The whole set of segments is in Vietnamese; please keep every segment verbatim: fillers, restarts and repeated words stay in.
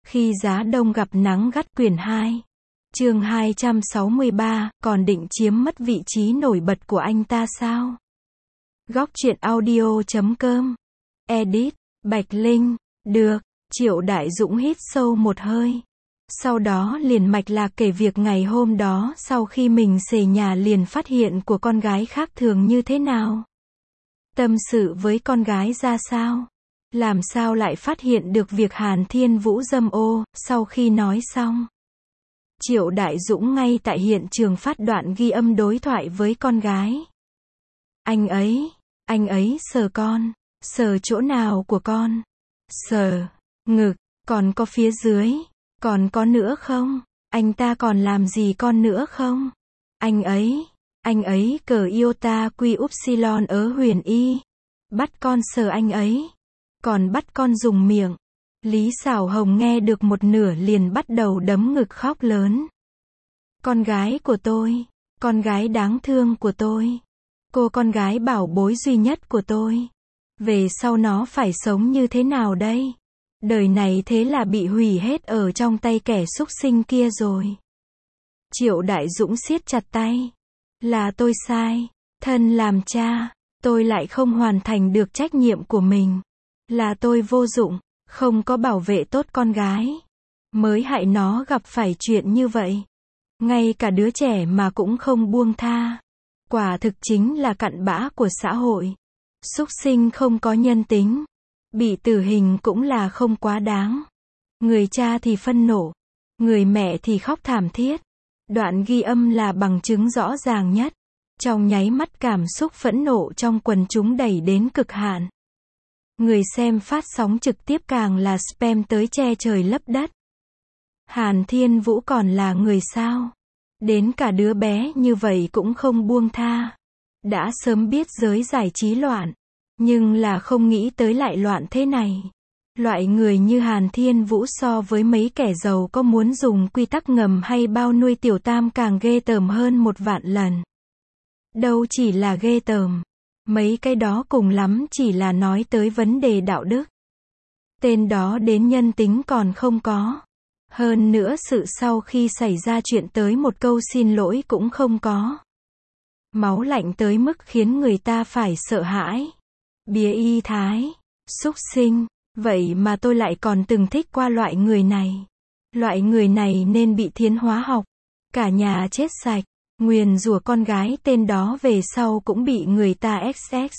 Khi giá đông gặp nắng gắt quyển hai. Chương hai trăm sáu mươi ba, còn định chiếm mất vị trí nổi bật của anh ta sao? Góc truyện audio chấm com. Edit, Bạch Linh. Được, Triệu Đại Dũng hít sâu một hơi. Sau đó liền mạch lạc kể việc ngày hôm đó sau khi mình xề nhà liền phát hiện của con gái khác thường như thế nào. Tâm sự với con gái ra sao? Làm sao lại phát hiện được việc Hàn Thiên Vũ dâm ô? Sau khi nói xong, Triệu Đại Dũng ngay tại hiện trường phát đoạn ghi âm đối thoại với con gái. Anh ấy, anh ấy sờ con, sờ chỗ nào của con? Sờ, ngực, còn có phía dưới, còn có nữa không? Anh ta còn làm gì con nữa không? Anh ấy, anh ấy cờ iota quy upsilon ở huyền y. Bắt con sờ anh ấy. Còn bắt con dùng miệng. Lý Sảo Hồng nghe được một nửa liền bắt đầu đấm ngực khóc lớn. Con gái của tôi, con gái đáng thương của tôi, cô con gái bảo bối duy nhất của tôi. Về sau nó phải sống như thế nào đây? Đời này thế là bị hủy hết ở trong tay kẻ súc sinh kia rồi. Triệu Đại Dũng siết chặt tay. Là tôi sai, thân làm cha, tôi lại không hoàn thành được trách nhiệm của mình. Là tôi vô dụng, không có bảo vệ tốt con gái, mới hại nó gặp phải chuyện như vậy. Ngay cả đứa trẻ mà cũng không buông tha. Quả thực chính là cặn bã của xã hội. Súc sinh không có nhân tính. Bị tử hình cũng là không quá đáng. Người cha thì phân nộ, người mẹ thì khóc thảm thiết. Đoạn ghi âm là bằng chứng rõ ràng nhất. Trong nháy mắt cảm xúc phẫn nộ trong quần chúng đẩy đến cực hạn. Người xem phát sóng trực tiếp càng là spam tới che trời lấp đất. Hàn Thiên Vũ còn là người sao? Đến cả đứa bé như vậy cũng không buông tha. Đã sớm biết giới giải trí loạn, nhưng là không nghĩ tới lại loạn thế này. Loại người như Hàn Thiên Vũ so với mấy kẻ giàu có muốn dùng quy tắc ngầm hay bao nuôi tiểu tam càng ghê tởm hơn một vạn lần. Đâu chỉ là ghê tởm. Mấy cái đó cùng lắm chỉ là nói tới vấn đề đạo đức. Tên đó đến nhân tính còn không có. Hơn nữa sự sau khi xảy ra chuyện tới một câu xin lỗi cũng không có. Máu lạnh tới mức khiến người ta phải sợ hãi. Bía y thái, súc sinh, vậy mà tôi lại còn từng thích qua loại người này. Loại người này nên bị thiến hóa học. Cả nhà chết sạch. Nguyền rủa con gái tên đó về sau cũng bị người ta ích ích.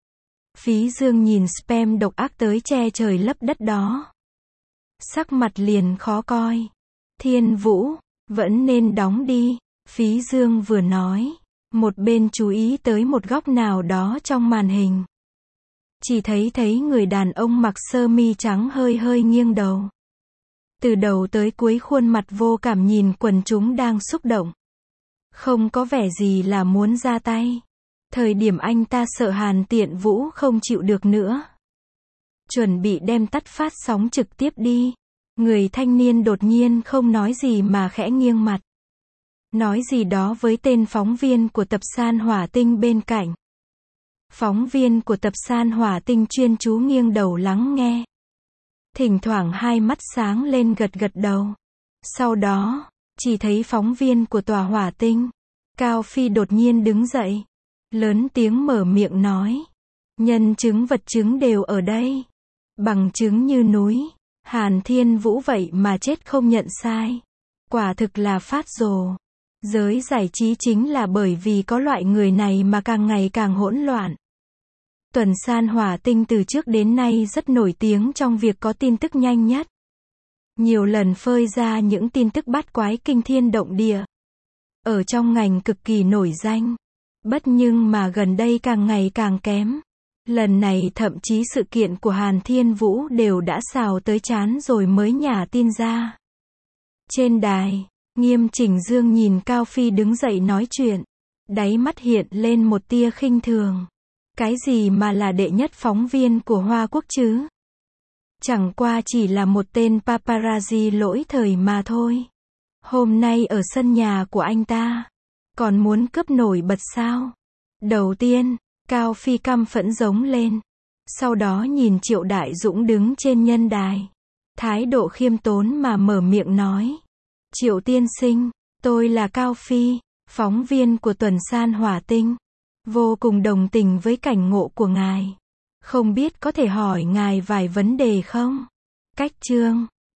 Phí Dương nhìn spam độc ác tới che trời lấp đất đó. Sắc mặt liền khó coi. Thiên Vũ, vẫn nên đóng đi. Phí Dương vừa nói, một bên chú ý tới một góc nào đó trong màn hình. Chỉ thấy thấy người đàn ông mặc sơ mi trắng hơi hơi nghiêng đầu. Từ đầu tới cuối khuôn mặt vô cảm nhìn quần chúng đang xúc động. Không có vẻ gì là muốn ra tay. Thời điểm anh ta sợ Hàn Tiện Vũ không chịu được nữa. Chuẩn bị đem tắt phát sóng trực tiếp đi. Người thanh niên đột nhiên không nói gì mà khẽ nghiêng mặt. Nói gì đó với tên phóng viên của tập San Hỏa Tinh bên cạnh. Phóng viên của tập San Hỏa Tinh chuyên chú nghiêng đầu lắng nghe. Thỉnh thoảng hai mắt sáng lên gật gật đầu. Sau đó, chỉ thấy phóng viên của tòa Hỏa Tinh, Cao Phi đột nhiên đứng dậy. Lớn tiếng mở miệng nói. Nhân chứng vật chứng đều ở đây. Bằng chứng như núi. Hàn Thiên Vũ vậy mà chết không nhận sai. Quả thực là phát rồ. Giới giải trí chính là bởi vì có loại người này mà càng ngày càng hỗn loạn. Tuần San Hỏa Tinh từ trước đến nay rất nổi tiếng trong việc có tin tức nhanh nhất. Nhiều lần phơi ra những tin tức bát quái kinh thiên động địa. Ở trong ngành cực kỳ nổi danh. Bất nhưng mà gần đây càng ngày càng kém. Lần này thậm chí sự kiện của Hàn Thiên Vũ đều đã xào tới chán rồi mới nhả tin ra. Trên đài, Nghiêm Chỉnh Dương nhìn Cao Phi đứng dậy nói chuyện. Đáy mắt hiện lên một tia khinh thường. Cái gì mà là đệ nhất phóng viên của Hoa Quốc chứ? Chẳng qua chỉ là một tên paparazzi lỗi thời mà thôi. Hôm nay ở sân nhà của anh ta, còn muốn cướp nổi bật sao? Đầu tiên, Cao Phi căm phẫn giống lên. Sau đó nhìn Triệu Đại Dũng đứng trên nhân đài. thái độ khiêm tốn mà mở miệng nói. Triệu tiên sinh, tôi là Cao Phi, phóng viên của tuần san Hỏa Tinh. Vô cùng đồng tình với cảnh ngộ của ngài. Không biết có thể hỏi ngài vài vấn đề không? Cách chương